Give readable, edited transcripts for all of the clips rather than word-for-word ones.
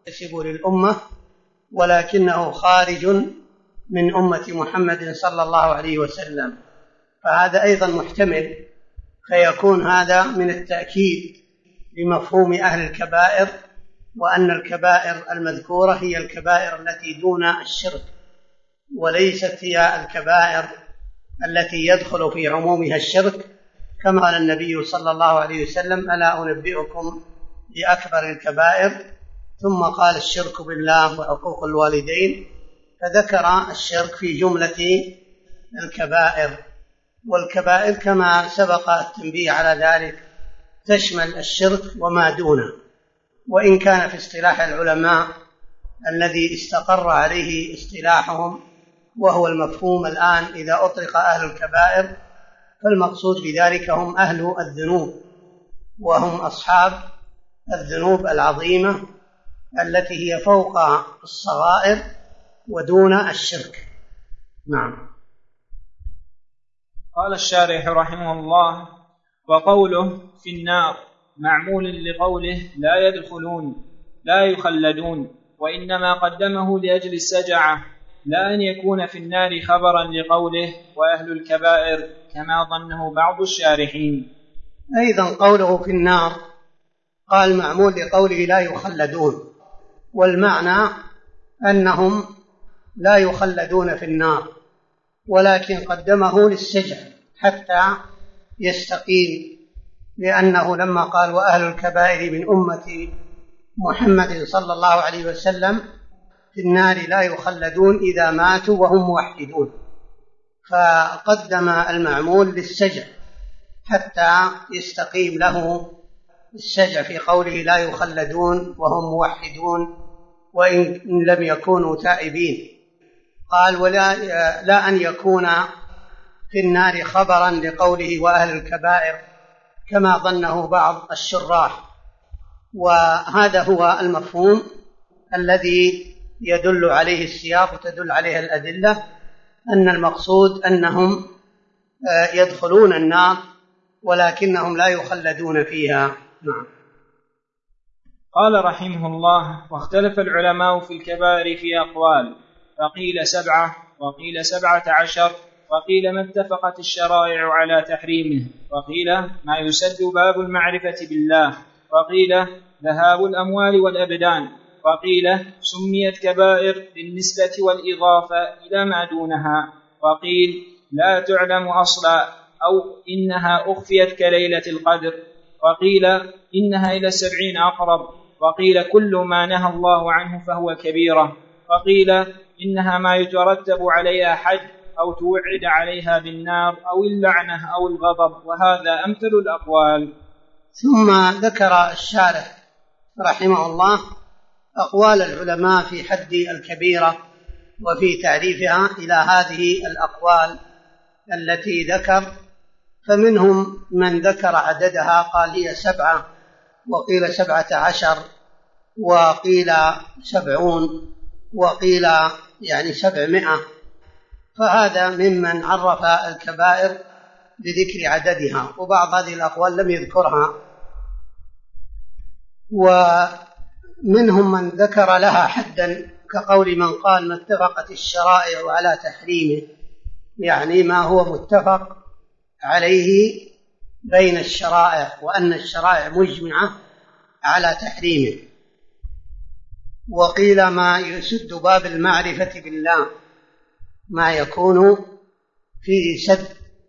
ينتسب للأمة ولكنه خارج من أمة محمد صلى الله عليه وسلم، فهذا أيضا محتمل، فيكون هذا من التأكيد لمفهوم أهل الكبائر، وأن الكبائر المذكورة هي الكبائر التي دون الشرك، وليست هي الكبائر التي يدخل في عمومها الشرك، كما قال النبي صلى الله عليه وسلم: ألا أنبئكم بأكبر الكبائر؟ ثم قال: الشرك بالله وعقوق الوالدين، فذكر الشرك في جملة الكبائر. والكبائر كما سبق التنبيه على ذلك تشمل الشرك وما دونه، وإن كان في اصطلاح العلماء الذي استقر عليه اصطلاحهم وهو المفهوم الآن إذا أطلق أهل الكبائر فالمقصود بذلك هم أهل الذنوب، وهم أصحاب الذنوب العظيمة التي هي فوق الصغائر ودون الشرك. نعم. قال الشارح رحمه الله: وقوله في النار معمول لقوله لا يدخلون لا يخلدون، وإنما قدمه لأجل السجعة، لا أن يكون في النار خبرا لقوله وأهل الكبائر كما ظنه بعض الشارحين. أيضا قوله في النار قال معمول لقوله لا يخلدون، والمعنى أنهم لا يخلدون في النار، ولكن قدمه للسجع حتى يستقيم، لأنه لما قال وأهل الكبائر من أمة محمد صلى الله عليه وسلم في النار لا يخلدون إذا ماتوا وهم موحدون، فقدم المعمول للسجع حتى يستقيم له السجع في قوله لا يخلدون وهم موحدون وإن لم يكونوا تائبين. قال لا أن يكون في النار خبرا لقوله وأهل الكبائر كما ظنه بعض الشراح، وهذا هو المفهوم الذي يدل عليه السياق وتدل عليه الأدلة، أن المقصود أنهم يدخلون النار ولكنهم لا يخلدون فيها. نعم. قال رحمه الله: واختلف العلماء في الكبائر في أقوال، فقيل 7 وقيل 17 وقيل ما اتفقت الشرائع على تحريمه، وقيل ما يسد باب المعرفة بالله، وقيل ذهاب الأموال والأبدان، وقيل سميت كبائر بالنسبة والإضافة إلى ما دونها، وقيل لا تعلم أصلا أو إنها أخفيت كليلة القدر، وقيل إنها إلى 70 أقرب، وقيل كل ما نهى الله عنه فهو كبيرة، وقيل إنها ما يترتب عليها حد أو توعد عليها بالنار أو اللعنة أو الغضب، وهذا أمثل الأقوال. ثم ذكر الشارح رحمه الله أقوال العلماء في حد الكبيرة وفي تعريفها إلى هذه الأقوال التي ذكر، فمنهم من ذكر عددها قال هي 7 وقيل 17 وقيل 70 وقيل 700، فهذا ممن عرف الكبائر بذكر عددها، وبعض هذه الأقوال لم يذكرها، ومنهم من ذكر لها حدا كقول من قال ما اتفقت الشرائع على تحريمه، يعني ما هو متفق عليه بين الشرائع وأن الشرائع مجمعة على تحريمه. وقيل ما يسد باب المعرفة بالله، ما يكون فيه سد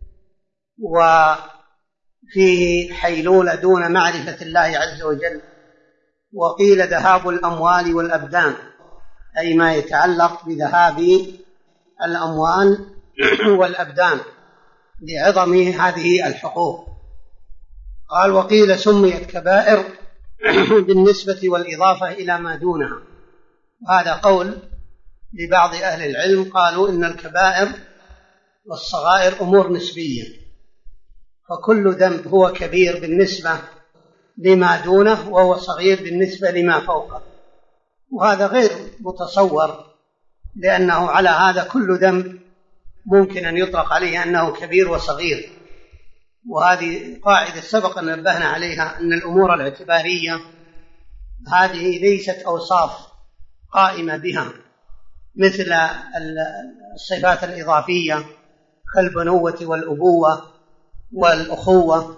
وفيه حيلولة دون معرفة الله عز وجل. وقيل ذهاب الأموال والأبدان، أي ما يتعلق بذهاب الأموال والأبدان لعظم هذه الحقوق. قال وقيل سميت كبائر بالنسبة والإضافة إلى ما دونها، وهذا قول لبعض أهل العلم، قالوا إن الكبائر والصغائر أمور نسبية، فكل ذنب هو كبير بالنسبة لما دونه وهو صغير بالنسبة لما فوقه، وهذا غير متصور، لأنه على هذا كل ذنب ممكن أن يطلق عليه أنه كبير وصغير. وهذه قاعدة سبق أن نبهنا عليها، أن الأمور الاعتبارية هذه ليست أوصاف قائمة بها مثل الصفات الإضافية كالبنوة والأبوة والأخوة،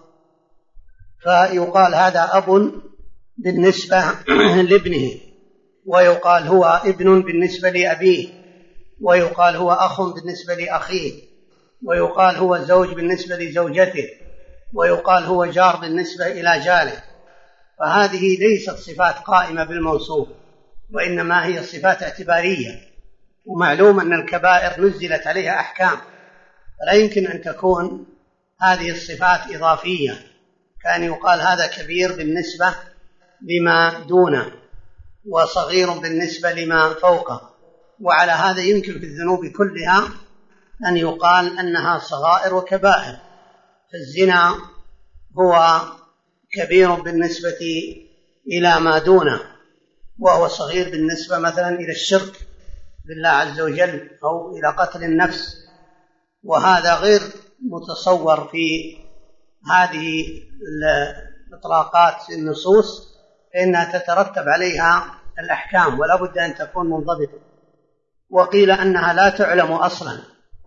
فيقال هذا أب بالنسبة لابنه، ويقال هو ابن بالنسبة لأبيه، ويقال هو أخ بالنسبة لأخيه، ويقال هو زوج بالنسبة لزوجته، ويقال هو جار بالنسبة إلى جاره. فهذه ليست صفات قائمة بالموصوف، وإنما هي صفات اعتبارية، ومعلوم أن الكبائر نزلت عليها أحكام، فلا يمكن أن تكون هذه الصفات إضافية، كان يقال هذا كبير بالنسبة لما دونه وصغير بالنسبة لما فوقه. وعلى هذا يمكن في الذنوب كلها أن يقال أنها صغائر وكبائر. فالزنا هو كبير بالنسبة إلى ما دونه، وهو صغير بالنسبة مثلا إلى الشرك بالله عز وجل أو إلى قتل النفس، وهذا غير متصور في هذه الإطلاقات في النصوص، فإنها تترتب عليها الأحكام ولا بد أن تكون منضبطة. وقيل أنها لا تعلم أصلا،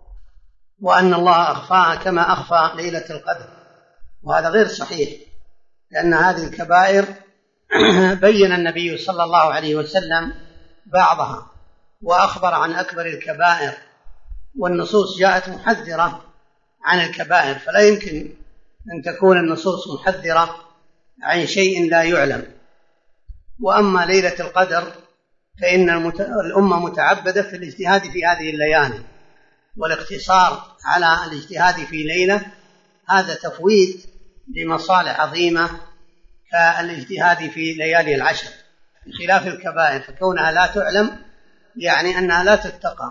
وأن الله أخفاها كما أخفى ليلة القدر، وهذا غير صحيح، لأن هذه الكبائر بين النبي صلى الله عليه وسلم بعضها وأخبر عن أكبر الكبائر، والنصوص جاءت محذرة عن الكبائر، فلا يمكن أن تكون النصوص محذرة عن شيء لا يعلم. وأما ليلة القدر فإن الأمة متعبدة في الاجتهاد في هذه الليالي، والاقتصار على الاجتهاد في ليلة هذا تفويت لمصالح عظيمة كالاجتهاد في ليالي العشر، بخلاف الكبائر فكونها لا تعلم يعني أنها لا تتقى،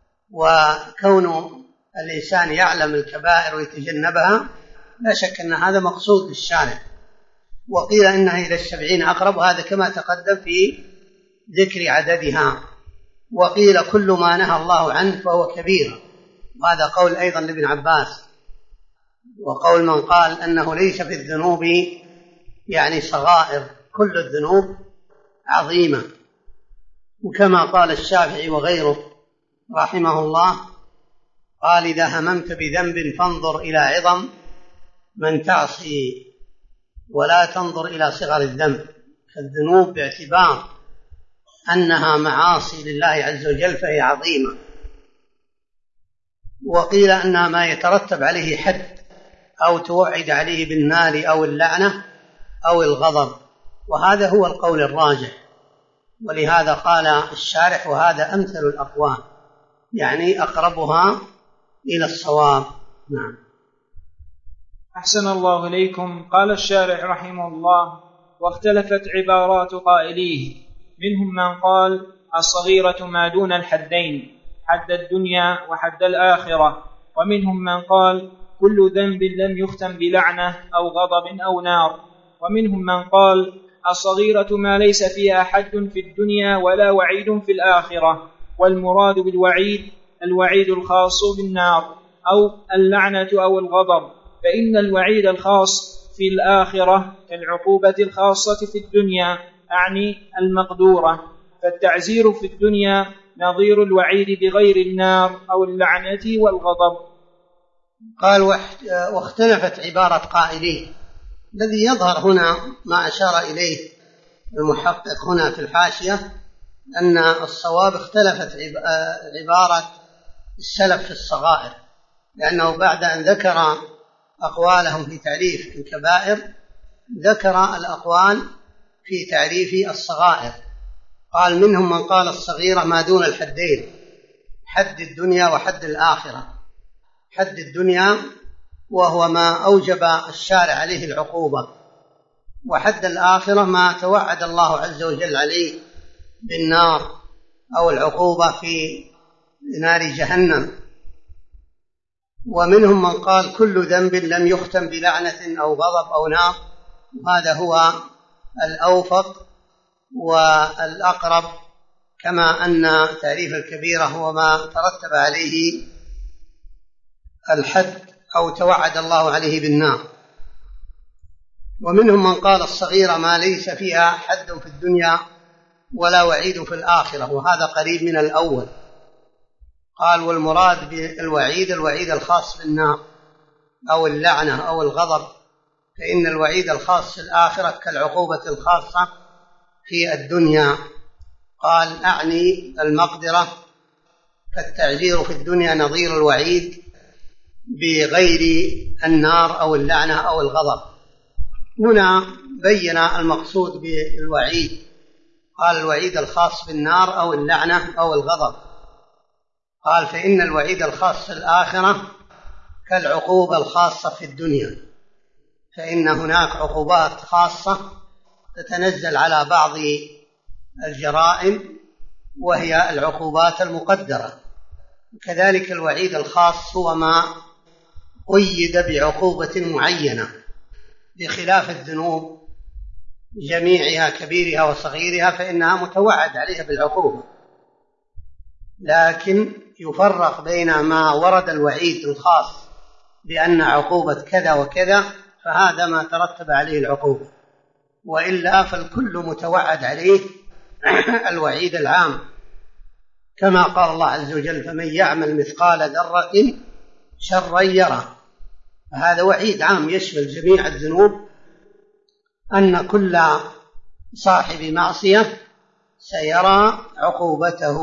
وكون الإنسان يعلم الكبائر ويتجنبها لا شك أن هذا مقصود للشارع. وقيل إنها إلى 70 أقرب، وهذا كما تقدم في ذكر عددها. وقيل كل ما نهى الله عنه فهو كبير، وهذا قول أيضا لابن عباس. وقول من قال أنه ليس في الذنوب يعني صغائر، كل الذنوب عظيمة. وكما قال الشافعي وغيره رحمه الله قال إذا هممت بذنب فانظر إلى عظم من تعصي ولا تنظر إلى صغر الذنب، فالذنوب باعتبار أنها معاصي لله عز وجل فهي عظيمة. وقيل أنها ما يترتب عليه حد أو توعد عليه بالنار أو اللعنة أو الغضب، وهذا هو القول الراجح، ولهذا قال الشارح وهذا أمثل الأقوال، يعني أقربها إلى الصواب. نعم. أحسن الله إليكم. قال الشارح رحمه الله: واختلفت عبارات قائليه، منهم من قال الصغيرة ما دون الحدين، حد الدنيا وحد الآخرة، ومنهم من قال كل ذنب لم يختم بلعنة أو غضب أو نار، ومنهم من قال الصغيرة ما ليس فيها حد في الدنيا ولا وعيد في الآخرة، والمراد بالوعيد الوعيد الخاص بالنار أو اللعنة أو الغضب، فإن الوعيد الخاص في الآخرة كالعقوبة الخاصة في الدنيا، أعني المقدورة، فالتعزير في الدنيا نظير الوعيد بغير النار أو اللعنة والغضب. قال واختلفت عبارة قائليه. الذي يظهر هنا ما أشار إليه المحقق هنا في الحاشية أن الصواب اختلفت عبارة السلف في الصغائر، لأنه بعد أن ذكر أقوالهم في تعريف الكبائر ذكر الأقوال في تعريف الصغائر. قال منهم من قال الصغيرة ما دون الحدين، حد الدنيا وحد الآخرة. حد الدنيا وهو ما أوجب الشارع عليه العقوبة، وحد الآخرة ما توعد الله عز وجل عليه بالنار أو العقوبة في نار جهنم. ومنهم من قال كل ذنب لم يختم بلعنة أو غضب أو نار، وهذا هو الأوفق والأقرب، كما أن تعريف الكبيرة هو ما ترتب عليه الحد أو توعد الله عليه بالنار. ومنهم من قال الصغيرة ما ليس فيها حد في الدنيا ولا وعيد في الآخرة، وهذا قريب من الأول. قال والمراد بالوعيد الوعيد الخاص بالنار أو اللعنة أو الغضب، فإن الوعيد الخاص في الآخرة كالعقوبة الخاصة في الدنيا. قال أعني المقدرة، فالتعزير في الدنيا نظير الوعيد بغير النار أو اللعنة أو الغضب. هنا بين المقصود بالوعيد، قال الوعيد الخاص بالنار أو اللعنة أو الغضب. قال فإن الوعيد الخاص في الآخرة كالعقوبة الخاصة في الدنيا، فإن هناك عقوبات خاصة تتنزل على بعض الجرائم وهي العقوبات المقدرة، كذلك الوعيد الخاص هو ما قيد بعقوبة معينة، بخلاف الذنوب جميعها كبيرها وصغيرها فإنها متوعد عليها بالعقوبة. لكن يفرق بين ما ورد الوعيد الخاص بأن عقوبة كذا وكذا، فهذا ما ترتب عليه العقوبة، وإلا فالكل متوعد عليه الوعيد العام، كما قال الله عز وجل فمن يعمل مثقال ذرة شرا يره. هذا وعيد عام يشمل جميع الذنوب، أن كل صاحب معصية سيرى عقوبته.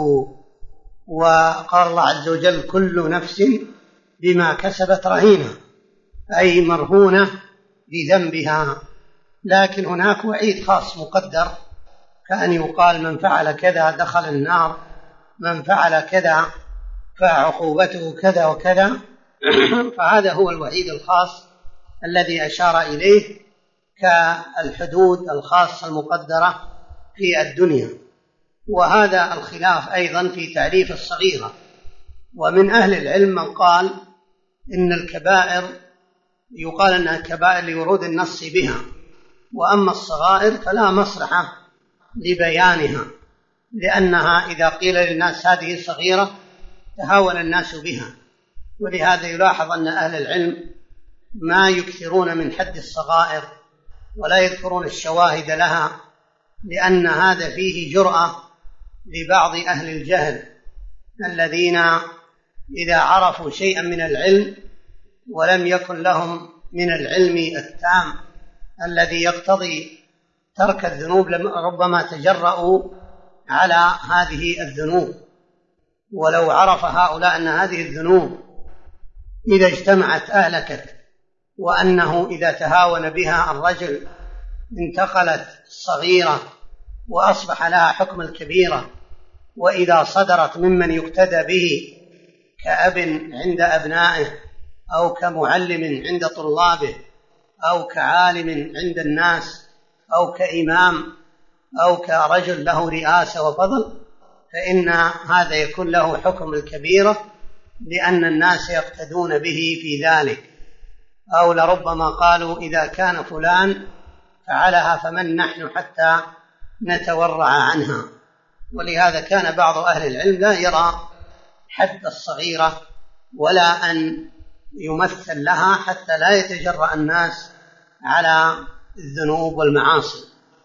وقال الله عز وجل كل نفس بما كسبت رهينة، أي مرهونة بذنبها. لكن هناك وعيد خاص مقدر، كأن يقال من فعل كذا دخل النار، من فعل كذا فعقوبته كذا وكذا. فهذا هو الوعيد الخاص الذي أشار إليه كالحدود الخاصة المقدرة في الدنيا. وهذا الخلاف أيضا في تعريف الصغيرة، ومن أهل العلم من قال إن الكبائر يقال أنها كبائر لورود النص بها، وأما الصغائر فلا مصلحة لبيانها، لأنها إذا قيل للناس هذه صغيرة تهاون الناس بها. ولهذا يلاحظ أن أهل العلم ما يكثرون من حد الصغائر ولا يذكرون الشواهد لها، لأن هذا فيه جرأة لبعض أهل الجهل الذين إذا عرفوا شيئا من العلم ولم يكن لهم من العلم التام الذي يقتضي ترك الذنوب ربما تجرؤوا على هذه الذنوب. ولو عرف هؤلاء أن هذه الذنوب إذا اجتمعت أهلكت، وأنه إذا تهاون بها الرجل انتقلت الصغيرة وأصبح لها حكم الكبيرة، وإذا صدرت ممن يقتدى به كأب عند أبنائه أو كمعلم عند طلابه أو كعالم عند الناس أو كإمام أو كرجل له رئاسة وفضل، فإن هذا يكون له حكم الكبيرة لأن الناس يقتدون به في ذلك. أو لربما قالوا إذا كان فلان فعلها فمن نحن حتى نتورع عنها. ولهذا كان بعض أهل العلم لا يرى حد الصغيرة ولا أن يمثل لها حتى لا يتجرأ الناس على الذنوب والمعاصي.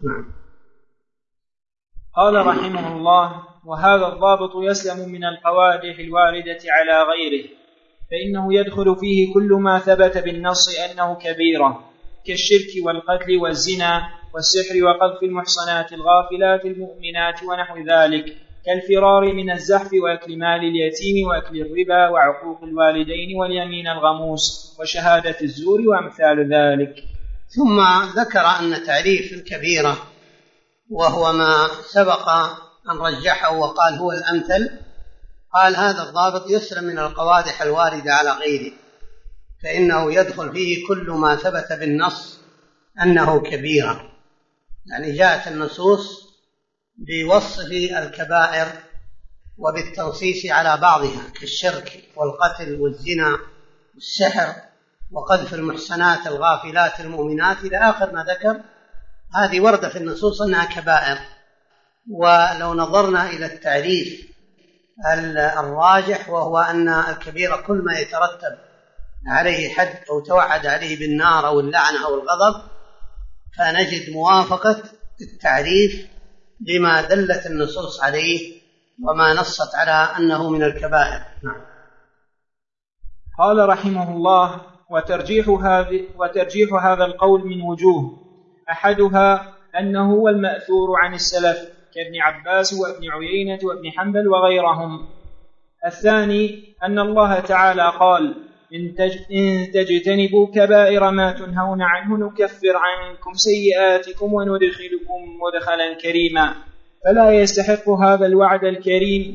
قال رحمه الله: وهذا الضابط يسلم من القوادح الواردة على غيره، فإنه يدخل فيه كل ما ثبت بالنص أنه كبيرة، كالشرك والقتل والزنا والسحر وقذف المحصنات الغافلات المؤمنات ونحو ذلك، كالفرار من الزحف وأكل مال اليتيم وأكل الربا وعقوق الوالدين واليمين الغموس وشهادة الزور وأمثال ذلك. ثم ذكر أن تعريف الكبيرة وهو ما سبق أن رجحه وقال هو الأمثل، قال هذا الضابط يسلم من القوادح الواردة على غيره، فإنه يدخل فيه كل ما ثبت بالنص أنه كبيرة. يعني جاءت النصوص بوصف الكبائر وبالتنصيص على بعضها، كالشرك والقتل والزنا والسحر وقذف المحصنات الغافلات المؤمنات إلى آخر ما ذكر. هذه وردة في النصوص أنها كبائر. ولو نظرنا إلى التعريف الراجح وهو أن الكبيرة كل ما يترتب عليه حد أو توعد عليه بالنار أو اللعنة أو الغضب، فنجد موافقة التعريف لما دلت النصوص عليه وما نصت على أنه من الكبائر. نعم. قال رحمه الله: وترجيح هذا القول من وجوه، أحدها أنه هو المأثور عن السلف كابن عباس وابن عيينة وابن حنبل وغيرهم. الثاني أن الله تعالى قال: إن تجتنبوا كبائر ما تنهون عنه نكفر عنكم سيئاتكم وندخلكم مدخلا كريما. فلا يستحق هذا الوعد الكريم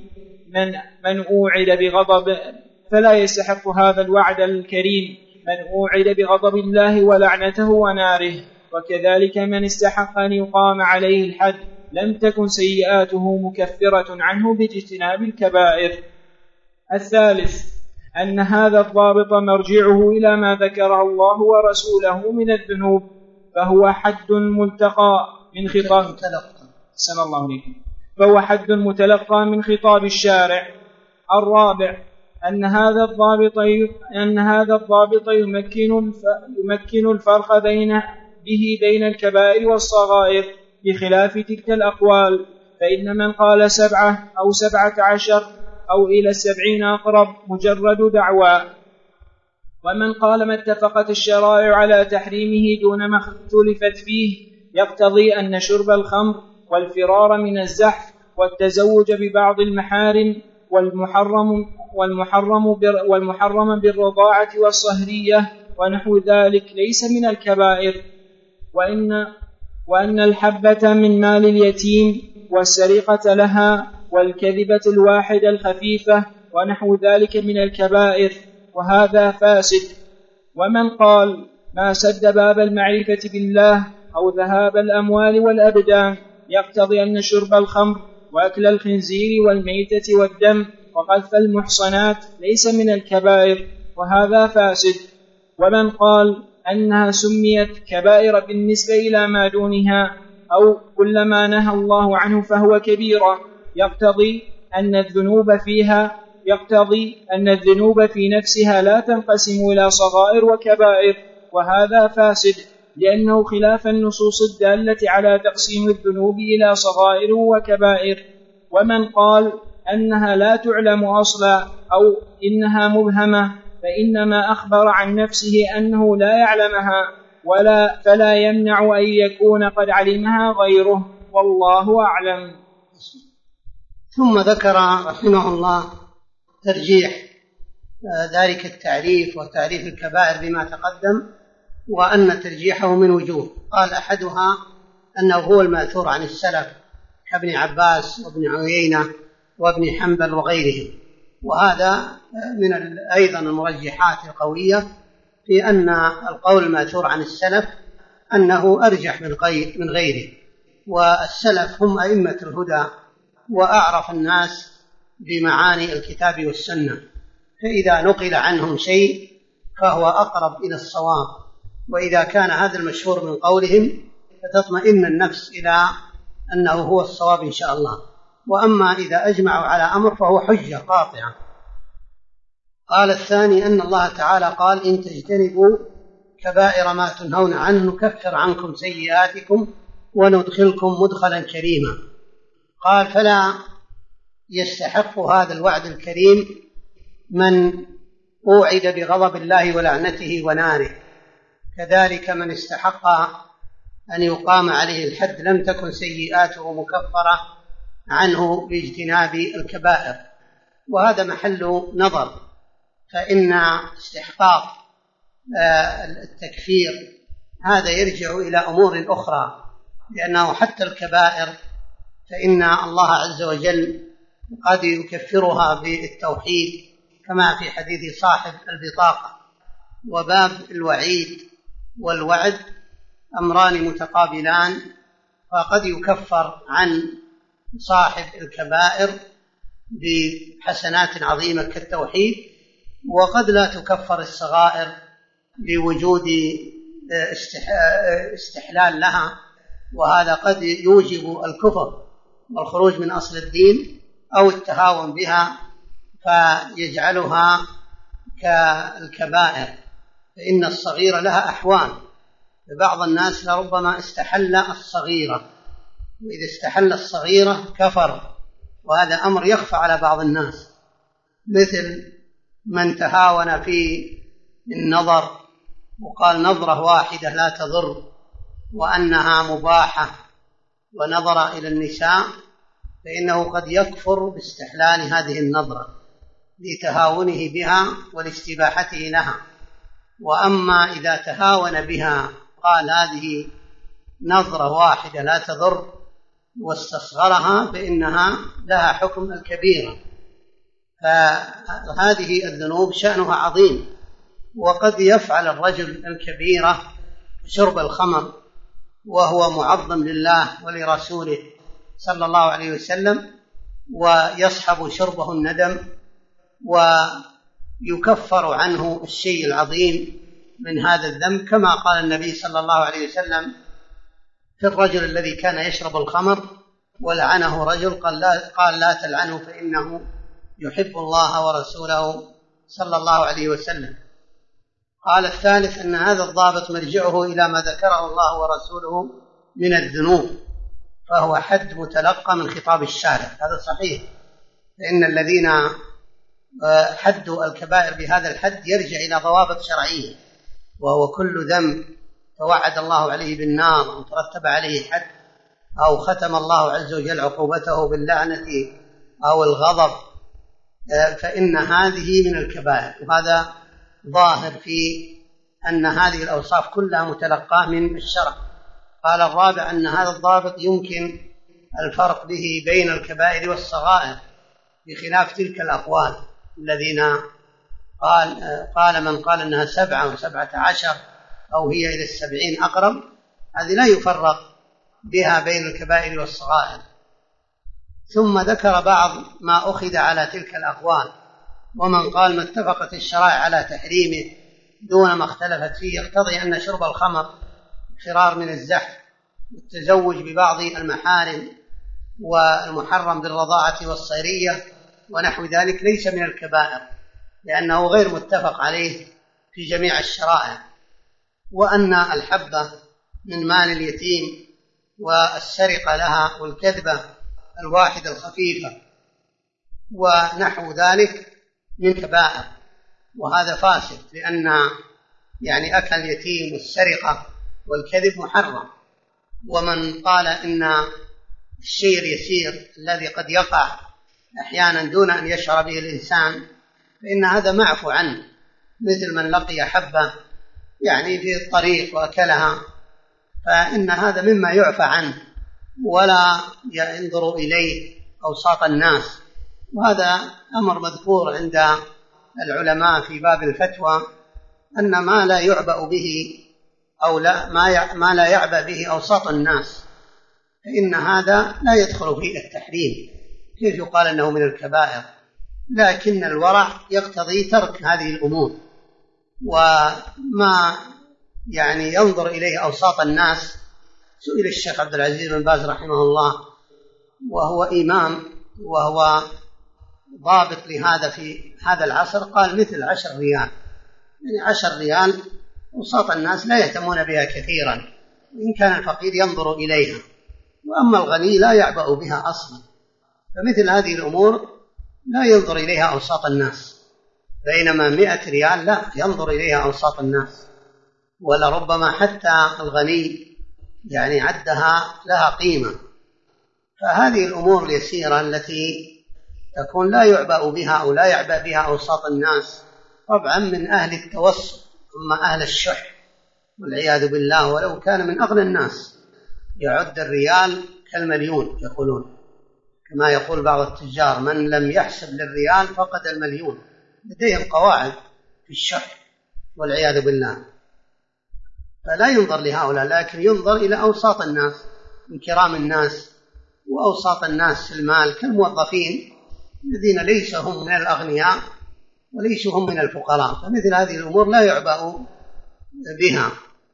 من أوعد بغضب الله ولعنته وناره. وكذلك من استحق أن يقام عليه الحد لم تكن سيئاته مكفرة عنه باجتناب الكبائر. الثالث أن هذا الضابط مرجعه إلى ما ذكره الله ورسوله من الذنوب، فهو حد متلقى من خطاب الشارع. الرابع أن هذا الضابط يمكن الفرق بين الكبائر والصغائر بخلاف تلك الأقوال، فإن من قال 7 أو 17 أو إلى 70 أقرب مجرد دعوى، ومن قال ما اتفقت الشرائع على تحريمه دون ما اختلفت فيه يقتضي أن شرب الخمر والفرار من الزحف والتزوج ببعض المحارم والمحرم بالرضاعة والصهرية ونحو ذلك ليس من الكبائر، وأن الحبة من مال اليتيم والسرقة لها والكذبة الواحدة الخفيفة ونحو ذلك من الكبائر، وهذا فاسد. ومن قال ما سد باب المعرفة بالله أو ذهاب الأموال والأبدان يقتضي أن شرب الخمر وأكل الخنزير والميتة والدم وقذف المحصنات ليس من الكبائر، وهذا فاسد. ومن قال أنها سميت كبائر بالنسبة إلى ما دونها أو كل ما نهى الله عنه فهو كبيرة يقتضي أن الذنوب في نفسها لا تنقسم إلى صغائر وكبائر، وهذا فاسد لأنه خلاف النصوص الدالة على تقسيم الذنوب إلى صغائر وكبائر. ومن قال أنها لا تعلم أصلا أو إنها مبهمة فإنما أخبر عن نفسه أنه لا يعلمها فلا يمنع أن يكون قد علمها غيره، والله أعلم. ثم ذكر رحمه الله ترجيح ذلك التعريف وتعريف الكبائر بما تقدم، وأن ترجيحه من وجوه. قال أحدها أنه هو المأثور عن السلف كابن عباس وابن عيينة وابن حنبل وغيرهم، وهذا من أيضا المرجحات القوية في أن القول المأثور عن السلف أنه أرجح من غيره، والسلف هم أئمة الهدى وأعرف الناس بمعاني الكتاب والسنة، فإذا نقل عنهم شيء فهو أقرب إلى الصواب، وإذا كان هذا المشهور من قولهم فتطمئن النفس إلى أنه هو الصواب إن شاء الله. وأما إذا أجمعوا على أمر فهو حجة قاطعة. قال الثاني أن الله تعالى قال إن تجتنبوا كبائر ما تنهون عنه نكفر عنكم سيئاتكم وندخلكم مدخلا كريما. قال فلا يستحق هذا الوعد الكريم من أوعد بغضب الله ولعنته وناره، كذلك من استحق أن يقام عليه الحد لم تكن سيئاته مكفرة عنه باجتناب الكبائر. وهذا محل نظر، فإن استحقاق التكفير هذا يرجع إلى أمور أخرى، لأنه حتى الكبائر فإن الله عز وجل قد يكفرها بالتوحيد كما في حديث صاحب البطاقة. وباب الوعيد والوعد أمران متقابلان، فقد يكفر عن صاحب الكبائر بحسنات عظيمة كالتوحيد، وقد لا تكفر الصغائر لوجود استحلال لها، وهذا قد يوجب الكفر والخروج من أصل الدين أو التهاون بها فيجعلها كالكبائر، فإن الصغيرة لها أحوال، بعض الناس لربما استحل الصغيرة، وإذا استحل الصغيرة كفر، وهذا أمر يخفى على بعض الناس، مثل من تهاون في النظر وقال نظرة واحدة لا تضر وأنها مباحة ونظر إلى النساء، فإنه قد يكفر باستحلال هذه النظرة لتهاونه بها ولاستباحته لها. وأما إذا تهاون بها قال هذه نظرة واحدة لا تضر واستصغرها فإنها لها حكم الكبيرة. فهذه الذنوب شأنها عظيم، وقد يفعل الرجل الكبيرة شرب الخمر وهو معظم لله ولرسوله صلى الله عليه وسلم، ويصحب شربه الندم ويكفر عنه الشيء العظيم من هذا الذنب، كما قال النبي صلى الله عليه وسلم في الرجل الذي كان يشرب الخمر ولعنه رجل قال لا تلعنه فإنه يحب الله ورسوله صلى الله عليه وسلم. قال الثالث أن هذا الضابط مرجعه إلى ما ذكره الله ورسوله من الذنوب، فهو حد متلقى من خطاب الشارع، هذا صحيح، لأن الذين حدوا الكبائر بهذا الحد يرجع إلى ضوابط شرعية، وهو كل ذنب توعد الله عليه بالنار أو ترتب عليه حد أو ختم الله عز وجل عقوبته باللعنة أو الغضب، فإن هذه من الكبائر، وهذا ظاهر في أن هذه الأوصاف كلها متلقاة من الشرع. قال الرابع أن هذا الضابط يمكن الفرق به بين الكبائر والصغائر، بخلاف تلك الأقوال الذين قال من قال أنها 7 و17 أو هي إلى 70 أقرب، هذه لا يفرق بها بين الكبائر والصغائر. ثم ذكر بعض ما أخذ على تلك الأقوال، ومن قال ما اتفقت الشرائع على تحريمه دون ما اختلفت فيه، يقتضي أن شرب الخمر فرار من الزحف والتزوج ببعض المحارم والمحرم بالرضاعة والصيرية ونحو ذلك ليس من الكبائر، لأنه غير متفق عليه في جميع الشرائع. وأن الحبة من مال اليتيم والسرقة لها والكذبة الواحدة الخفيفة ونحو ذلك من كبائر، وهذا فاسد، لأن يعني أكل اليتيم والسرقة والكذب محرم. ومن قال إن الشيء اليسير الذي قد يقع أحيانا دون أن يشعر به الإنسان فإن هذا معفو عنه، مثل من لقي حبة يعني في الطريق وأكلها، فإن هذا مما يعفى عنه ولا ينظر إليه أوساط الناس. وهذا أمر مذكور عند العلماء في باب الفتوى، أن ما لا يعبأ به أو ما لا يعبأ به أوساط الناس فإن هذا لا يدخل في التحريم. كيف يقال أنه من الكبائر؟ لكن الورع يقتضي ترك هذه الأمور، وما يعني ينظر إليه أوساط الناس. سئل الشيخ عبد العزيز بن باز رحمه الله وهو إمام وهو ضابط لهذا في هذا العصر، قال مثل 10 ريال، يعني 10 ريال أوساط الناس لا يهتمون بها كثيرا، وإن كان الفقير ينظر إليها، وأما الغني لا يعبأ بها أصلا. فمثل هذه الأمور لا ينظر إليها أوساط الناس، بينما 100 ريال لا ينظر إليها أوساط الناس، ولربما حتى الغني يعني عدها لها قيمة. فهذه الأمور اليسيرة التي تكون لا يعبأ بها أو لا يعبأ بها أوساط الناس طبعا من أهل التوسط، أما أهل الشح والعياذ بالله ولو كان من أغنى الناس يعد الريال كالمليون، يقولون كما يقول بعض التجار من لم يحسب للريال فقد المليون، لديهم قواعد في الشح والعياذ بالله. فلا ينظر لهؤلاء، لكن ينظر إلى أوساط الناس من كرام الناس وأوساط الناس في المال كالموظفين الذين ليسوا هم من الأغنياء وليسوا هم من الفقراء، فمثل هذه الأمور لا يعبأ بها.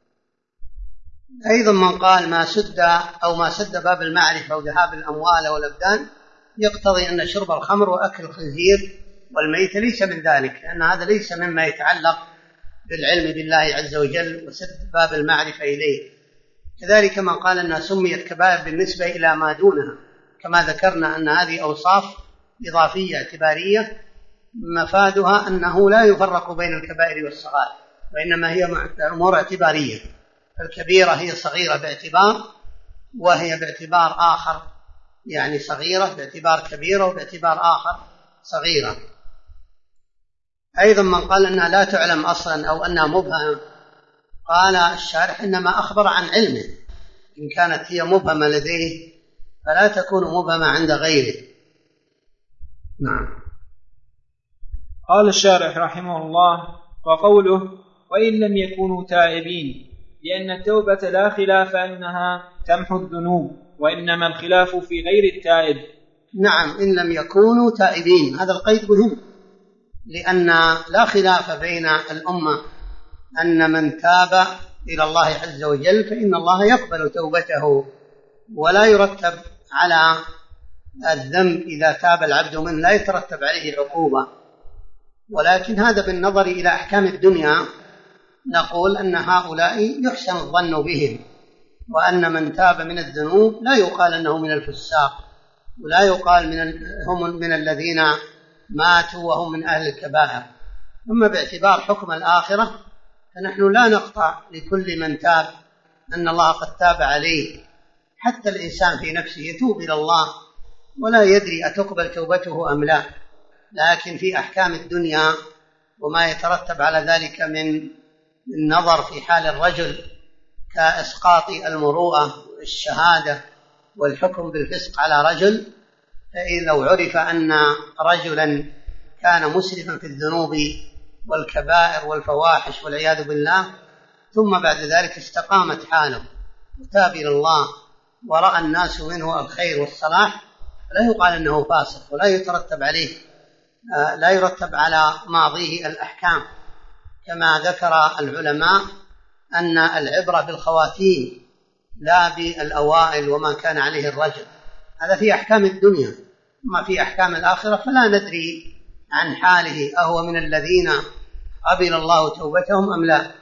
أيضا من قال ما سد باب المعرفة وذهاب الأموال والأبدان يقتضي أن شرب الخمر وأكل الخنزير والميت ليس من ذلك، لأن هذا ليس مما يتعلق بالعلم بالله عز وجل وسد باب المعرفة إليه. كذلك من قال أنها سميت كبائر بالنسبة إلى ما دونها، كما ذكرنا أن هذه أوصاف إضافية اعتبارية مفادها أنه لا يفرق بين الكبائر والصغائر، وإنما هي أمور اعتبارية. الكبيرة هي صغيرة باعتبار، وهي باعتبار آخر يعني صغيرة باعتبار كبيرة، وباعتبار آخر صغيرة. أيضا من قال أنها لا تعلم أصلا أو أنها مبهمة، قال الشارح إنما أخبر عن علمه، إن كانت هي مبهمة لديه فلا تكون مبهمة عند غيره. نعم. قال الشارح رحمه الله: وقوله وإن لم يكونوا تائبين، لأن التوبة لا خلاف أنها تمحو الذنوب، وإنما الخلاف في غير التائب. نعم، إن لم يكونوا تائبين، هذا القيد مهم، لأن لا خلاف بين الأمة أن من تاب إلى الله عز وجل فإن الله يقبل توبته، ولا يرتب على الذنب إذا تاب العبد منه لا يترتب عليه عقوبة. ولكن هذا بالنظر إلى أحكام الدنيا نقول أن هؤلاء يحسن الظن بهم، وأن من تاب من الذنوب لا يقال أنه من الفساق، ولا يقال هم من الذين ماتوا وهم من أهل الكبائر. أما باعتبار حكم الآخرة فنحن لا نقطع لكل من تاب أن الله قد تاب عليه، حتى الإنسان في نفسه يتوب إلى الله ولا يدري أتقبل توبته أم لا. لكن في أحكام الدنيا وما يترتب على ذلك من النظر في حال الرجل كإسقاط المروءة والشهادة والحكم بالفسق على رجل، فإن لو عرف أن رجلا كان مسرفا في الذنوب والكبائر والفواحش والعياذ بالله، ثم بعد ذلك استقامت حاله وتاب إلى الله ورأى الناس منه الخير والصلاح، لا يقال أنه فاسق، ولا يترتب عليه لا يرتب على ماضيه الأحكام. كما ذكر العلماء أن العبرة بالخواتيم لا بالأوائل وما كان عليه الرجل. هذا في أحكام الدنيا. ما في أحكام الآخرة فلا ندري عن حاله أهو من الذين قبل الله توبتهم أم لا.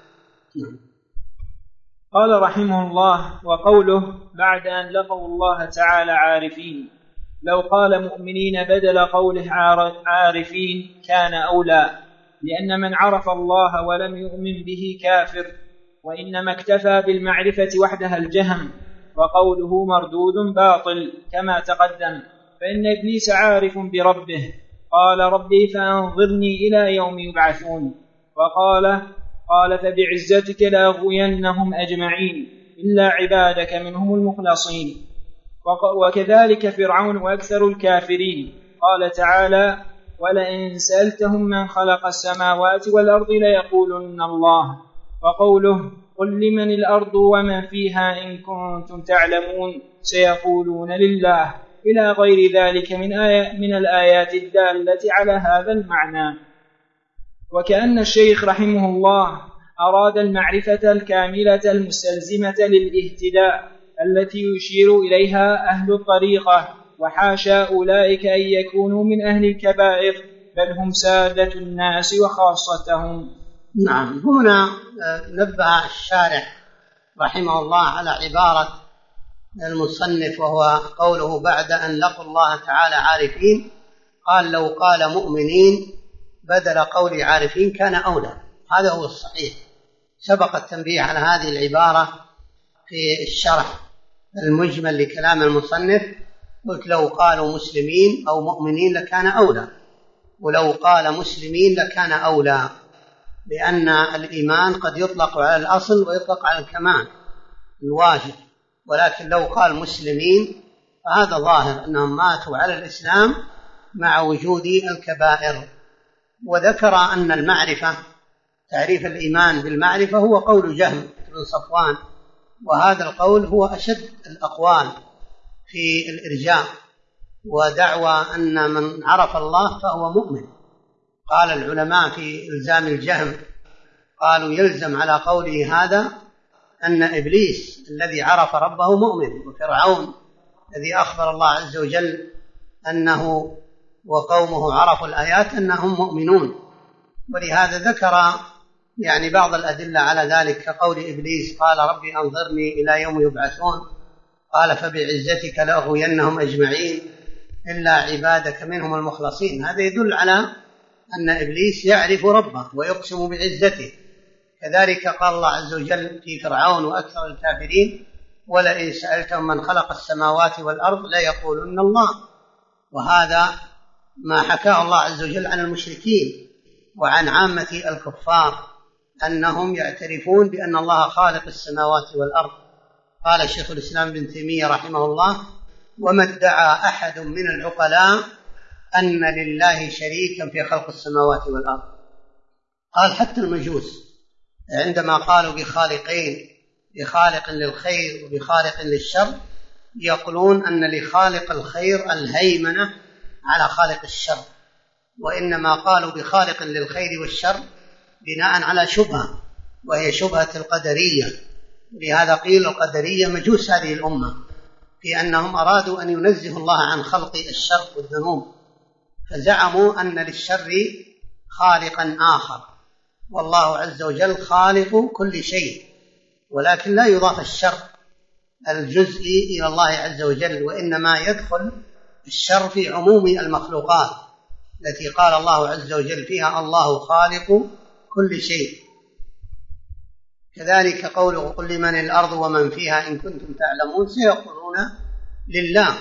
قال رحمه الله: وقوله بعد أن لقوا الله تعالى عارفين، لو قال مؤمنين بدل قوله عارفين كان أولى، لأن من عرف الله ولم يؤمن به كافر، وإنما اكتفى بالمعرفة وحدها الجهم، وقوله مردود باطل كما تقدم، فإن إبليس عارف بربه، قال ربي فأنظرني إلى يوم يبعثون، قال فبعزتك لأغوينهم أجمعين إلا عبادك منهم المخلصين. وكذلك فرعون وأكثر الكافرين، قال تعالى ولئن سألتهم من خلق السماوات والأرض ليقولن الله. وقوله قل لمن الأرض ومن فيها إن كنتم تعلمون سيقولون لله، إلى غير ذلك من الآيات الدالة على هذا المعنى. وكأن الشيخ رحمه الله أراد المعرفة الكاملة المستلزمة للاهتداء التي يشير إليها أهل الطريقة، وحاشا أولئك أن يكونوا من أهل الكبائر، بل هم سادة الناس وخاصتهم. نعم. هنا نبه الشارح رحمه الله على عبارة المصنف، وهو قوله بعد أن لقوا الله تعالى عارفين، قال لو قال مؤمنين بدل قول عارفين كان أولى. هذا هو الصحيح. سبق التنبيه على هذه العبارة في الشرح المجمل لكلام المصنف، قلت لو قالوا مسلمين أو مؤمنين لكان أولى، ولو قال مسلمين لكان أولى، لأن الإيمان قد يطلق على الأصل ويطلق على الكمال الواجب، ولكن لو قال مسلمين فهذا ظاهر أنهم ماتوا على الإسلام مع وجود الكبائر. وذكر أن المعرفة تعريف الإيمان بالمعرفة هو قول جهم بن صفوان، وهذا القول هو أشد الأقوال في الإرجاء ودعوى أن من عرف الله فهو مؤمن. قال العلماء في إلزام الجهم قالوا يلزم على قوله هذا أن إبليس الذي عرف ربه مؤمن، وفرعون الذي أخبر الله عز وجل أنه وقومه عرفوا الآيات أنهم مؤمنون. ولهذا ذكر يعني بعض الأدلة على ذلك كقول إبليس قال ربي أنظرني إلى يوم يبعثون، قال فبعزتك لأغوينهم أجمعين إلا عبادك منهم المخلصين. هذا يدل على أن إبليس يعرف ربه ويقسم بعزته. كذلك قال الله عز وجل في فرعون وأكثر الكافرين ولئن سألتهم من خلق السماوات والأرض ليقولن الله. وهذا ما حكاه الله عز وجل عن المشركين وعن عامة الكفار أنهم يعترفون بأن الله خالق السماوات والأرض. قال شيخ الإسلام ابن تيمية رحمه الله: وما ادعى أحد من العقلاء أن لله شريكا في خلق السماوات والأرض. قال حتى المجوس عندما قالوا بخالقين، بخالق للخير وبخالق للشر، يقولون أن لخالق الخير الهيمنة على خالق الشر، وإنما قالوا بخالق للخير والشر بناء على شبهة، وهي شبهة القدرية. لهذا قيل القدرية مجوس هذه الأمة، في أنهم أرادوا أن ينزهوا الله عن خلق الشر والذنوب، فزعموا أن للشر خالقا آخر، والله عز وجل خالق كل شيء، ولكن لا يضاف الشر الجزئي إلى الله عز وجل، وإنما يدخل الشر في عموم المخلوقات التي قال الله عز وجل فيها الله خالق كل شيء. كذلك قوله قل لمن الأرض ومن فيها إن كنتم تعلمون، سيقولون لله.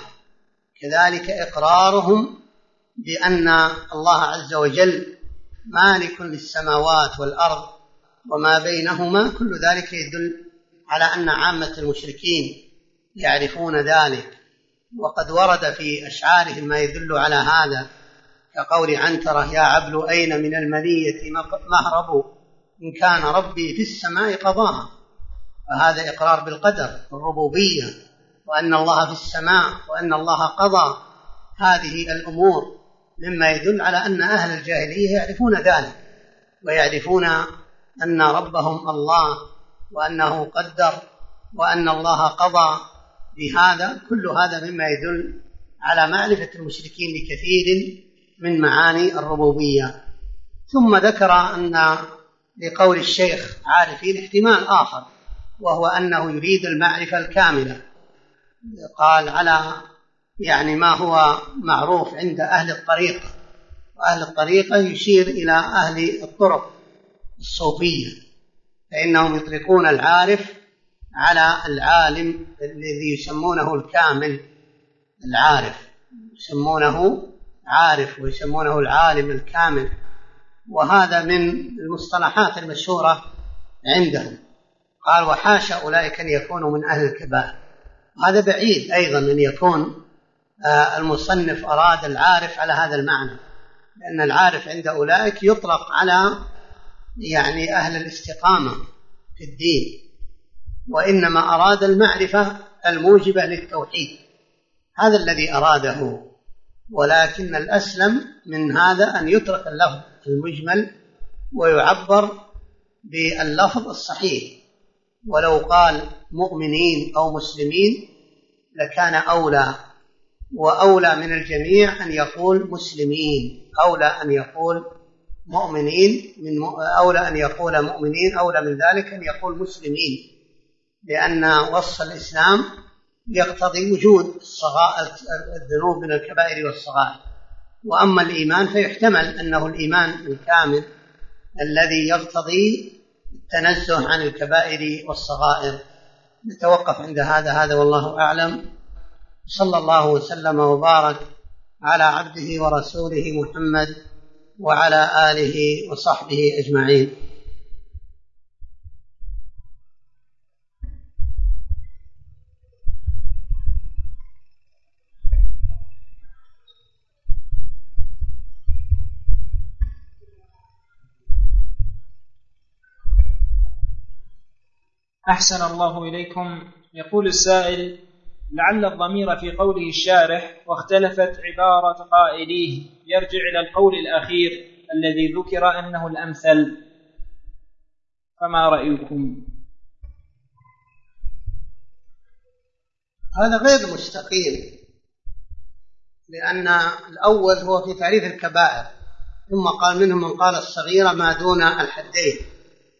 كذلك إقرارهم بأن الله عز وجل مالك للسماوات والأرض وما بينهما، كل ذلك يدل على أن عامة المشركين يعرفون ذلك. وقد ورد في أشعارهم ما يدل على هذا، كقول عنترة: يا عبل أين من المنية مهرب إن كان ربي في السماء قضاها. فهذا إقرار بالقدر الربوبية، وأن الله في السماء وأن الله قضى هذه الأمور، مما يدل على أن أهل الجاهلية يعرفون ذلك، ويعرفون أن ربهم الله، وأنه قدر، وأن الله قضى بهذا. كل هذا مما يدل على معرفة المشركين لكثير من معاني الربوبية. ثم ذكر أن لقول الشيخ عارفين احتمال آخر، وهو أنه يريد المعرفة الكاملة. قال على يعني ما هو معروف عند أهل الطريقة، وأهل الطريقة يشير إلى أهل الطرق الصوفية، فإنهم يطلقون العارف على العالم الذي يسمونه الكامل. العارف يسمونه عارف ويسمونه العالم الكامل، وهذا من المصطلحات المشهورة عندهم. قال وحاشا أولئك أن يكونوا من أهل الكبائر. هذا بعيد أيضا أن يكون المصنف أراد العارف على هذا المعنى، لأن العارف عند أولئك يطلق على يعني أهل الاستقامة في الدين، وإنما أراد المعرفة الموجبة للتوحيد، هذا الذي أراده. ولكن الأسلم من هذا أن يترك اللفظ المجمل ويعبر باللفظ الصحيح، ولو قال مؤمنين أو مسلمين لكان أولى، وأولى من الجميع أن يقول مسلمين، أولى أن يقول مؤمنين أولى أن يقول مؤمنين، أولى من ذلك أن يقول مسلمين، لأن وصف الإسلام يقتضي وجود الذنوب من الكبائر والصغائر. وأما الإيمان فيحتمل أنه الإيمان الكامل الذي يقتضي التنزه عن الكبائر والصغائر. نتوقف عند هذا والله أعلم. صلى الله وسلم وبارك على عبده ورسوله محمد وعلى آله وصحبه أجمعين. أحسن الله إليكم. يقول السائل: لعل الضمير في قوله الشارح واختلفت عبارة قائليه يرجع إلى القول الأخير الذي ذكر أنه الأمثل، فما رأيكم؟ هذا غير مستقيم، لأن الأول هو في تعريف الكبائر، ثم قال منهم من قال الصغيرة ما دون الحدين،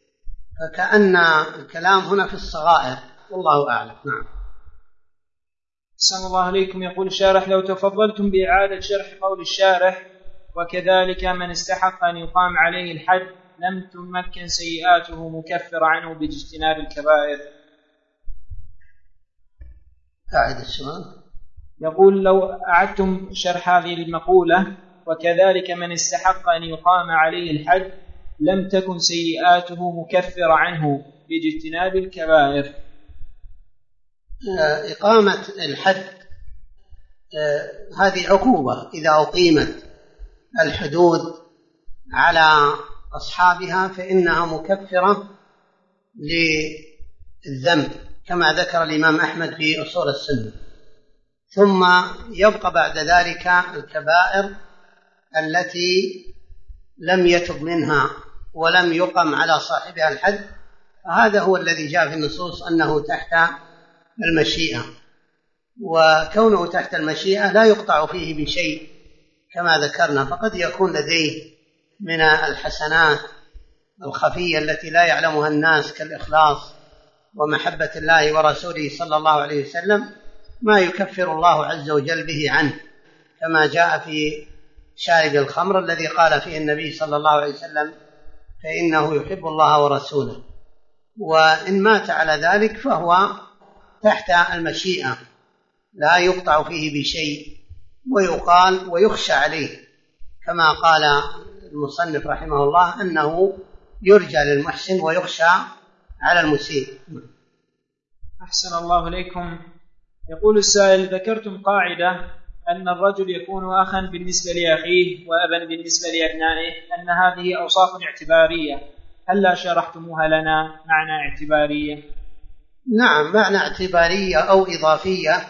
فكأن الكلام هنا في الصغائر، والله أعلم. نعم. أحسن الله عليكم. يقول الشارح: لو تفضلتم بإعادة شرح قول الشارح وكذلك من استحق أن يقام عليه الحد لم تمكن سيئاته مكفر عنه باجتناب الكبائر. أعد السؤال. يقول: لو أعدتم شرح هذه المقولة وكذلك من استحق أن يقام عليه الحد لم تكن سيئاته مكفر عنه باجتناب الكبائر. إقامة الحد هذه عقوبة، إذا أقيمت الحدود على أصحابها فإنها مكفرة للذنب كما ذكر الإمام أحمد في أصول السنة. ثم يبقى بعد ذلك الكبائر التي لم يتب منها ولم يقم على صاحبها الحد، هذا هو الذي جاء في النصوص أنه تحت المشيئة، وكونه تحت المشيئة لا يقطع فيه بشيء كما ذكرنا، فقد يكون لديه من الحسنات الخفية التي لا يعلمها الناس كالإخلاص ومحبة الله ورسوله صلى الله عليه وسلم ما يكفر الله عز وجل به عنه، كما جاء في شارب الخمر الذي قال فيه النبي صلى الله عليه وسلم فإنه يحب الله ورسوله. وإن مات على ذلك فهو تحت المشيئة لا يقطع فيه بشيء، ويقال ويخشى عليه كما قال المصنف رحمه الله أنه يرجى للمحسن ويخشى على المسيء. أحسن الله إليكم. يقول السائل: ذكرتم قاعدة أن الرجل يكون أخا بالنسبة لأخيه وأبا بالنسبة لأبنائه، أن هذه أوصاف اعتبارية، هل لا شرحتموها لنا معنى اعتبارية؟ نعم، معنى اعتبارية أو إضافية،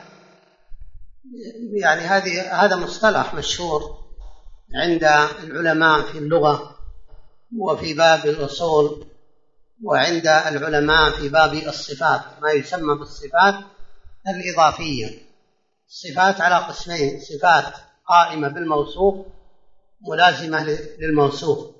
يعني هذا مصطلح مشهور عند العلماء في اللغة وفي باب الأصول، وعند العلماء في باب الصفات، ما يسمى بالصفات الإضافية. الصفات على قسمين: صفات قائمة بالموصوف ملازمة للموصوف،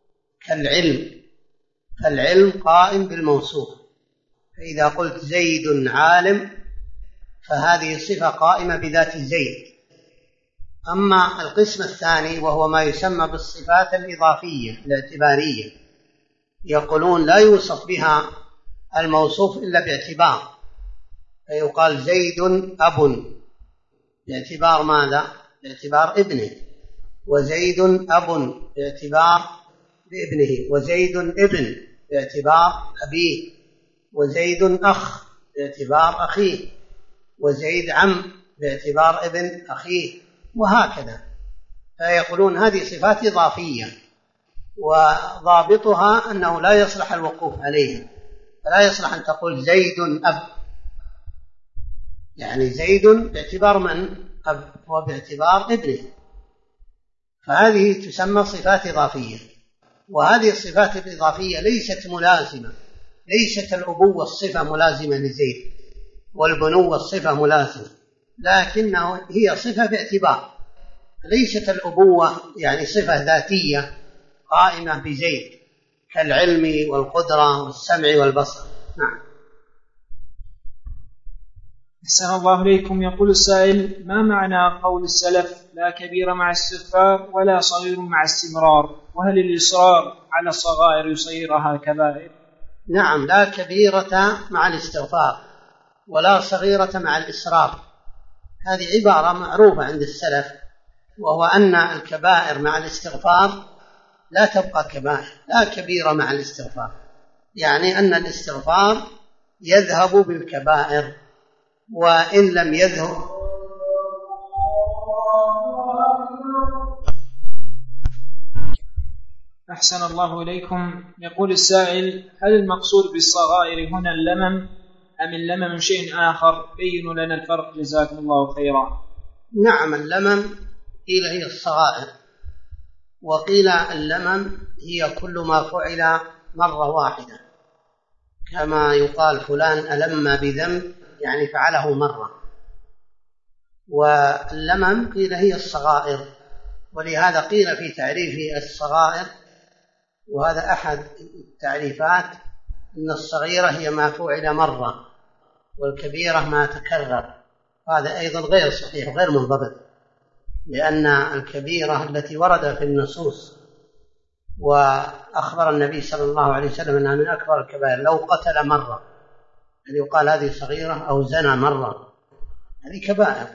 كالعلم قائم بالموصوف، فإذا قلت زيد عالم فهذه صفة قائمة بذات زيد. أما القسم الثاني وهو ما يسمى بالصفات الإضافية الاعتبارية، يقولون لا يوصف بها الموصوف إلا باعتبار، فيقال زيد أب باعتبار ماذا؟ باعتبار ابنه، وزيد أب باعتبار ابنه، وزيد ابن باعتبار أبيه، وزيد أخ باعتبار أخيه، وزيد عم باعتبار ابن أخيه، وهكذا. فيقولون هذه صفات إضافية، وضابطها أنه لا يصلح الوقوف عليها، فلا يصلح أن تقول زيد أب، يعني زيد باعتبار من؟ أب، وباعتبار ابنه، فهذه تسمى صفات إضافية. وهذه الصفات الإضافية ليست ملازمة، ليست الأبوة الصفة ملازمة لزيد والبنوة الصفة ملازمة، لكنه هي صفة باعتبار، ليست الأبوة يعني صفة ذاتية قائمة بزيد كالعلم والقدرة والسمع والبصر. نعم. أحسن الله إليكم. يقول السائل: ما معنى قول السلف لا كبير مع استغفار ولا صغير مع استمرار، وهل الإصرار على الصغائر يصيرها كبائر؟ نعم، لا كبيرة مع الاستغفار ولا صغيرة مع الإصرار، هذه عبارة معروفة عند السلف، وهو أن الكبائر مع الاستغفار لا تبقى كبائر، لا كبيرة مع الاستغفار، يعني أن الاستغفار يذهب بالكبائر، وإن لم يذهب أحسن الله إليكم. يقول السائل: هل المقصود بالصغائر هنا اللمم أم اللمم شيء آخر؟ بينوا لنا الفرق جزاكم الله خيرا. نعم، اللمم قيل هي الصغائر، وقيل اللمم هي كل ما فعل مرة واحدة، كما يقال فلان ألم بذنب يعني فعله مرة. واللمم قيل هي الصغائر، ولهذا قيل في تعريف الصغائر، وهذا أحد التعريفات، أن الصغيرة هي ما فعل مرة والكبيرة ما تكرر. هذا أيضا غير صحيح غير منضبط، لأن الكبيرة التي ورد في النصوص وأخبر النبي صلى الله عليه وسلم أنها من أكبر الكبائر، لو قتل مرة هل يقال هذه صغيرة؟ أو زنى مرة هذه كبائر.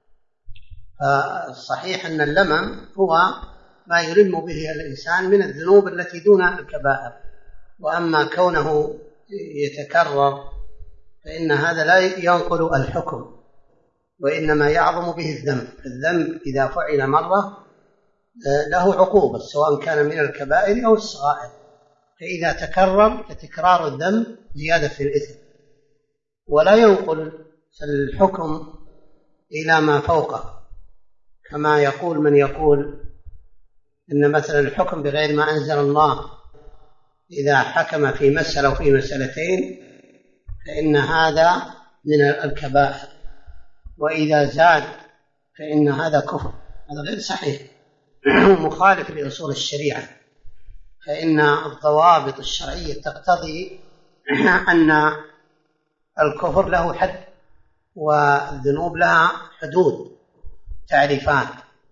فالصحيح أن اللمم هو ما يلم به الإنسان من الذنوب التي دون الكبائر، وأما كونه يتكرر فإن هذا لا ينقل الحكم، وإنما يعظم به الذنب. الذنب إذا فعل مرة له عقوبة سواء كان من الكبائر أو الصغائر، فإذا تكرر فتكرار الذنب زيادة في الإثم، ولا ينقل الحكم إلى ما فوقه، كما يقول من يقول إن مثلا الحكم بغير ما أنزل الله إذا حكم في مسألة وفي مسألتين فإن هذا من الكبائر، وإذا زاد فإن هذا كفر. هذا غير صحيح، مخالف لأصول الشريعة، فإن الضوابط الشرعية تقتضي أن الكفر له حد والذنوب لها حدود تعريفات،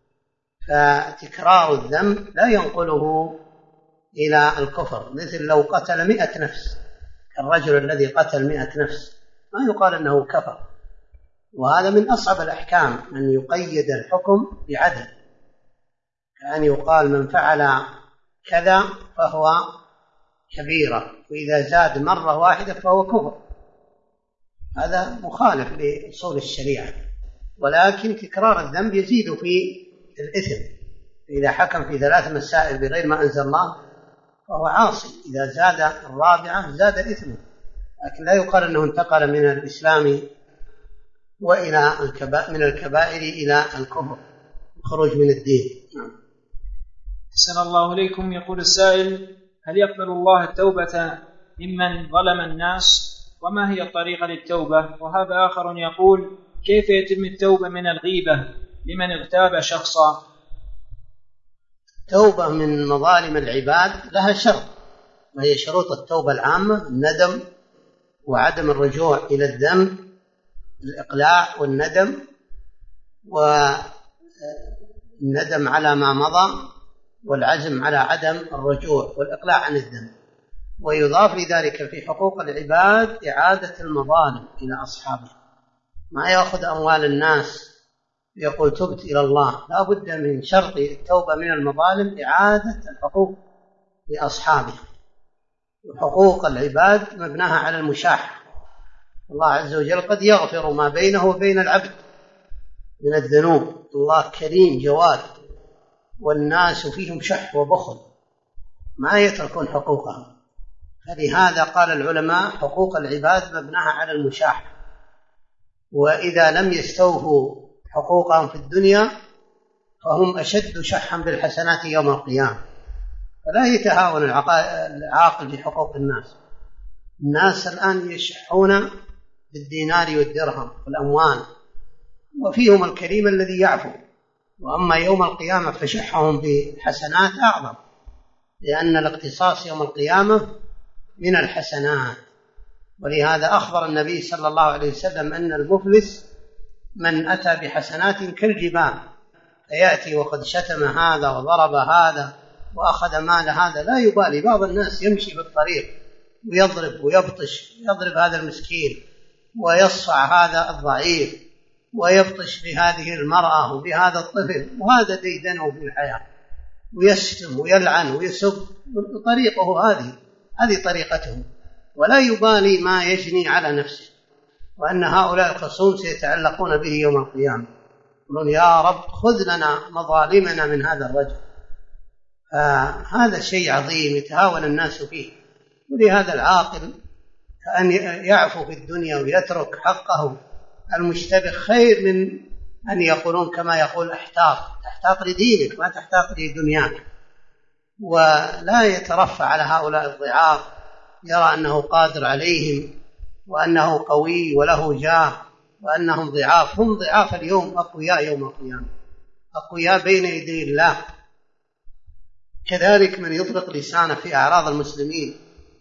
فتكرار الذنب لا ينقله إلى الكفر. مثل لو قتل 100 نفس كالرجل الذي قتل 100 نفس ما يقال أنه كفر، وهذا من أصعب الأحكام أن يقيد الحكم بعدد، كأن يقال من فعل كذا فهو كبيرة، وإذا زاد مرة واحدة فهو كفر. هذا مخالف لأصول الشريعة، ولكن تكرار الذنب يزيد في الإثم. إذا حكم في 3 مسائل بغير ما أنزل الله فهو عاصي، إذا زاد الرابعة زاد إثمه، لكن لا يقال أنه انتقل من الإسلام وإلى من الكبائر إلى الكفر، الخروج من الدين. أحسن الله إليكم. يقول السائل: هل يقبل الله التوبة ممن ظلم الناس؟ وما هي الطريقة للتوبة؟ وهذا آخر يقول: كيف يتم التوبة من الغيبة لمن اغتاب شخصا؟ التوبة من مظالم العباد لها شرط، وهي شروط التوبة العامة: الندم وعدم الرجوع إلى الذنب، الإقلاع والندم، والندم على ما مضى، والعزم على عدم الرجوع والإقلاع عن الذنب. ويضاف لذلك في حقوق العباد إعادة المظالم إلى أصحابها، ما يأخذ أموال الناس يقول تبت إلى الله، لا بد من شرط التوبة من المظالم إعادة الحقوق لأصحابها. وحقوق العباد مبناها على المشاحة، الله عز وجل قد يغفر ما بينه وبين العبد من الذنوب، الله كريم جواد، والناس فيهم شح وبخل ما يتركون حقوقهم. فلهذا قال العلماء حقوق العباد مبناها على المشاحة، وإذا لم يستوفوا حقوقهم في الدنيا فهم أشد شحا بالحسنات يوم القيامة. فلا يتهاون العاقل في حقوق الناس. الناس الآن يشحون بالدينار والدرهم والأموال، وفيهم الكريم الذي يعفو، وأما يوم القيامة فشحهم بالحسنات أعظم، لأن الاقتصاص يوم القيامة من الحسنات. ولهذا أخبر النبي صلى الله عليه وسلم أن المفلس من أتى بحسنات كالجبال، فيأتي وقد شتم هذا وضرب هذا وأخذ مال هذا، لا يبالي. بعض الناس يمشي في الطريق ويضرب ويبطش، يضرب هذا المسكين ويصفع هذا الضعيف ويبطش بهذه المرأة وبهذا الطفل، وهذا ديدنه في الحياة، ويشتم ويلعن ويسب. طريقه هذه طريقته، ولا يبالي ما يجني على نفسه، وأن هؤلاء الخصوم سيتعلقون به يوم القيامة، يقولون يا رب خذ لنا مظالمنا من هذا الرجل. هذا شيء عظيم يتهاون الناس فيه. ولهذا العاقل أن يعفو في الدنيا ويترك حقه المشتبه خير من أن يقولون كما يقول تحتاط لدينك ما تحتاط لدنياك. ولا يترفع على هؤلاء الضعاف، يرى أنه قادر عليهم وأنه قوي وله جاه وأنهم ضعاف. هم ضعاف اليوم، أقوياء يوم القيامة، أقوياء بين يدي الله. كذلك من يطلق لسانه في أعراض المسلمين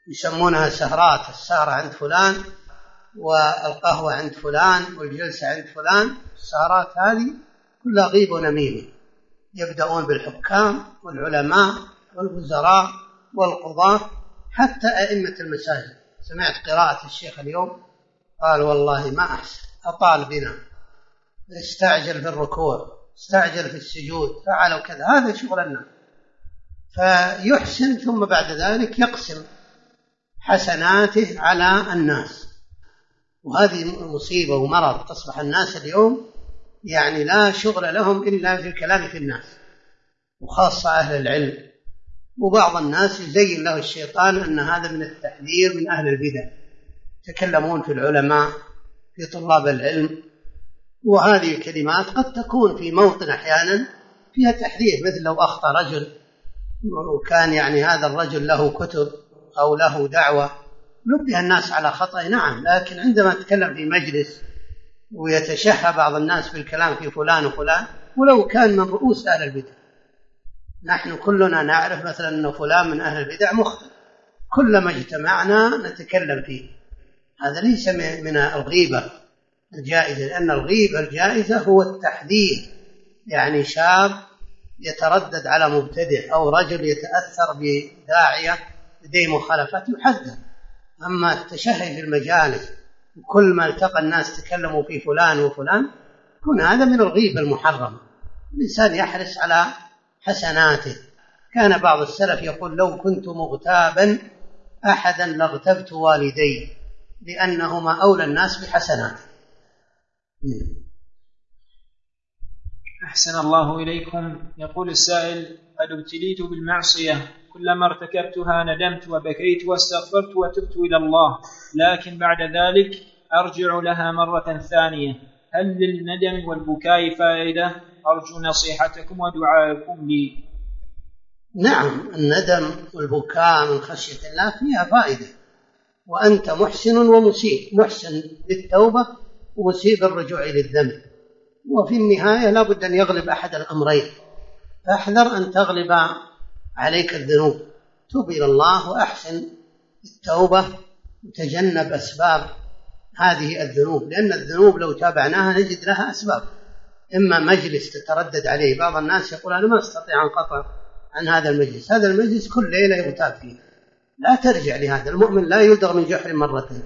يسمونها سهرات، السهرة عند فلان والقهوة عند فلان والجلسة عند فلان. السهرات هذه كلها غيبة ونميمة، يبدأون بالحكام والعلماء والوزراء والقضاة حتى أئمة المساجد. سمعت قراءة الشيخ اليوم قال والله ما أحسن، أطال بنا، استعجل في الركوع، استعجل في السجود، فعلوا كذا. هذا شغلنا. فيحسن ثم بعد ذلك يقسم حسناته على الناس، وهذه مصيبة ومرض. أصبح الناس اليوم يعني لا شغل لهم إلا في الكلام في الناس، وخاصة أهل العلم. وبعض الناس يزين له الشيطان أن هذا من التحذير من أهل البدع، يتكلمون في العلماء في طلاب العلم، وهذه الكلمات قد تكون في موطن أحيانا فيها تحذير، مثل لو أخطأ رجل وكان يعني هذا الرجل له كتب أو له دعوة نبه الناس على خطأ، نعم. لكن عندما تتكلم في مجلس ويتشهى بعض الناس بالكلام في فلان وفلان، ولو كان من رؤوس أهل البدع، نحن كلنا نعرف مثلا أن فلان من أهل البدع مخطئ، كلما اجتمعنا نتكلم فيه. هذا ليس من الغيبة الجائزة، لأن الغيبة الجائزة هو التحذير، يعني شاب يتردد على مبتدع أو رجل يتأثر بداعية لديه مخالفات يحذر. أما التشهي في المجالس وكل ما التقى الناس تكلموا في فلان وفلان، يكون هذا من الغيبة المحرمة. الإنسان يحرص على حسناته. كان بعض السلف يقول لو كنت مغتابا أحدا لاغتبت والدي لأنهما أولى الناس بحسناته. أحسن الله إليكم. يقول السائل: قد ابتليت بالمعصية، كلما ارتكبتها ندمت وبكيت واستغفرت وتبت إلى الله، لكن بعد ذلك أرجع لها مرة ثانية، هل للندم والبكاء فائدة؟ أرجو نصيحتكم ودعائكم لي. نعم، الندم والبكاء من خشية الله فيها فائدة، وأنت محسن ومسيء، محسن بالتوبة ومسيء بالرجوع للذنب، وفي النهاية لا بد أن يغلب أحد الأمرين. فاحذر أن تغلب عليك الذنوب، توب إلى الله وأحسن التوبة وتجنب أسباب هذه الذنوب، لأن الذنوب لو تابعناها نجد لها أسباب. إما مجلس تتردد عليه، بعض الناس يقول أنا ما أستطيع أن قطع عن هذا المجلس، هذا المجلس كل ليلة يغتاب فيه، لا ترجع لهذا. المؤمن لا يلدغ من جحر مرتين.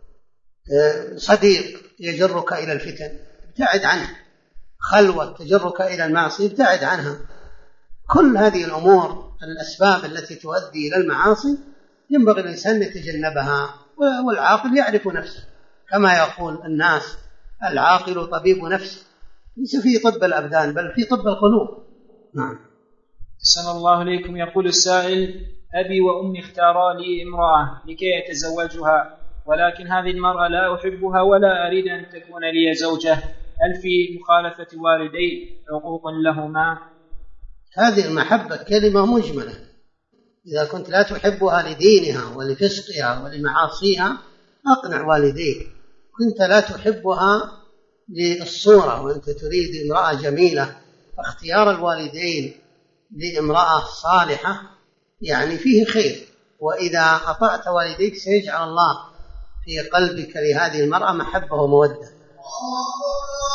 صديق يجرك إلى الفتن ابتعد عنه، خلوة تجرك إلى المعصية ابتعد عنها. كل هذه الأمور الأسباب التي تؤدي إلى المعاصي ينبغي الإنسان يتجنبها، والعاقل يعرف نفسه، كما يقول الناس العاقل طبيب نفسه، ليس في طب الأبدان بل في طب القلوب. نعم. أحسن الله إليكم. يقول السائل: أبي وأمي اختارا لي امرأة لكي أتزوجها، ولكن هذه المرأة لا أحبها ولا أريد أن تكون لي زوجة، هل في مخالفة والدي عقوق لهما؟ هذه المحبة كلمة مجملة. إذا كنت لا تحبها لدينها ولفسقها ولمعاصيها أقنع والديك. كنت لا تحبها للصورة وأنت تريد امرأة جميلة، فاختيار الوالدين لامرأة صالحة يعني فيه خير، وإذا أطعت والديك سيجعل الله في قلبك لهذه المرأة محبة ومودة.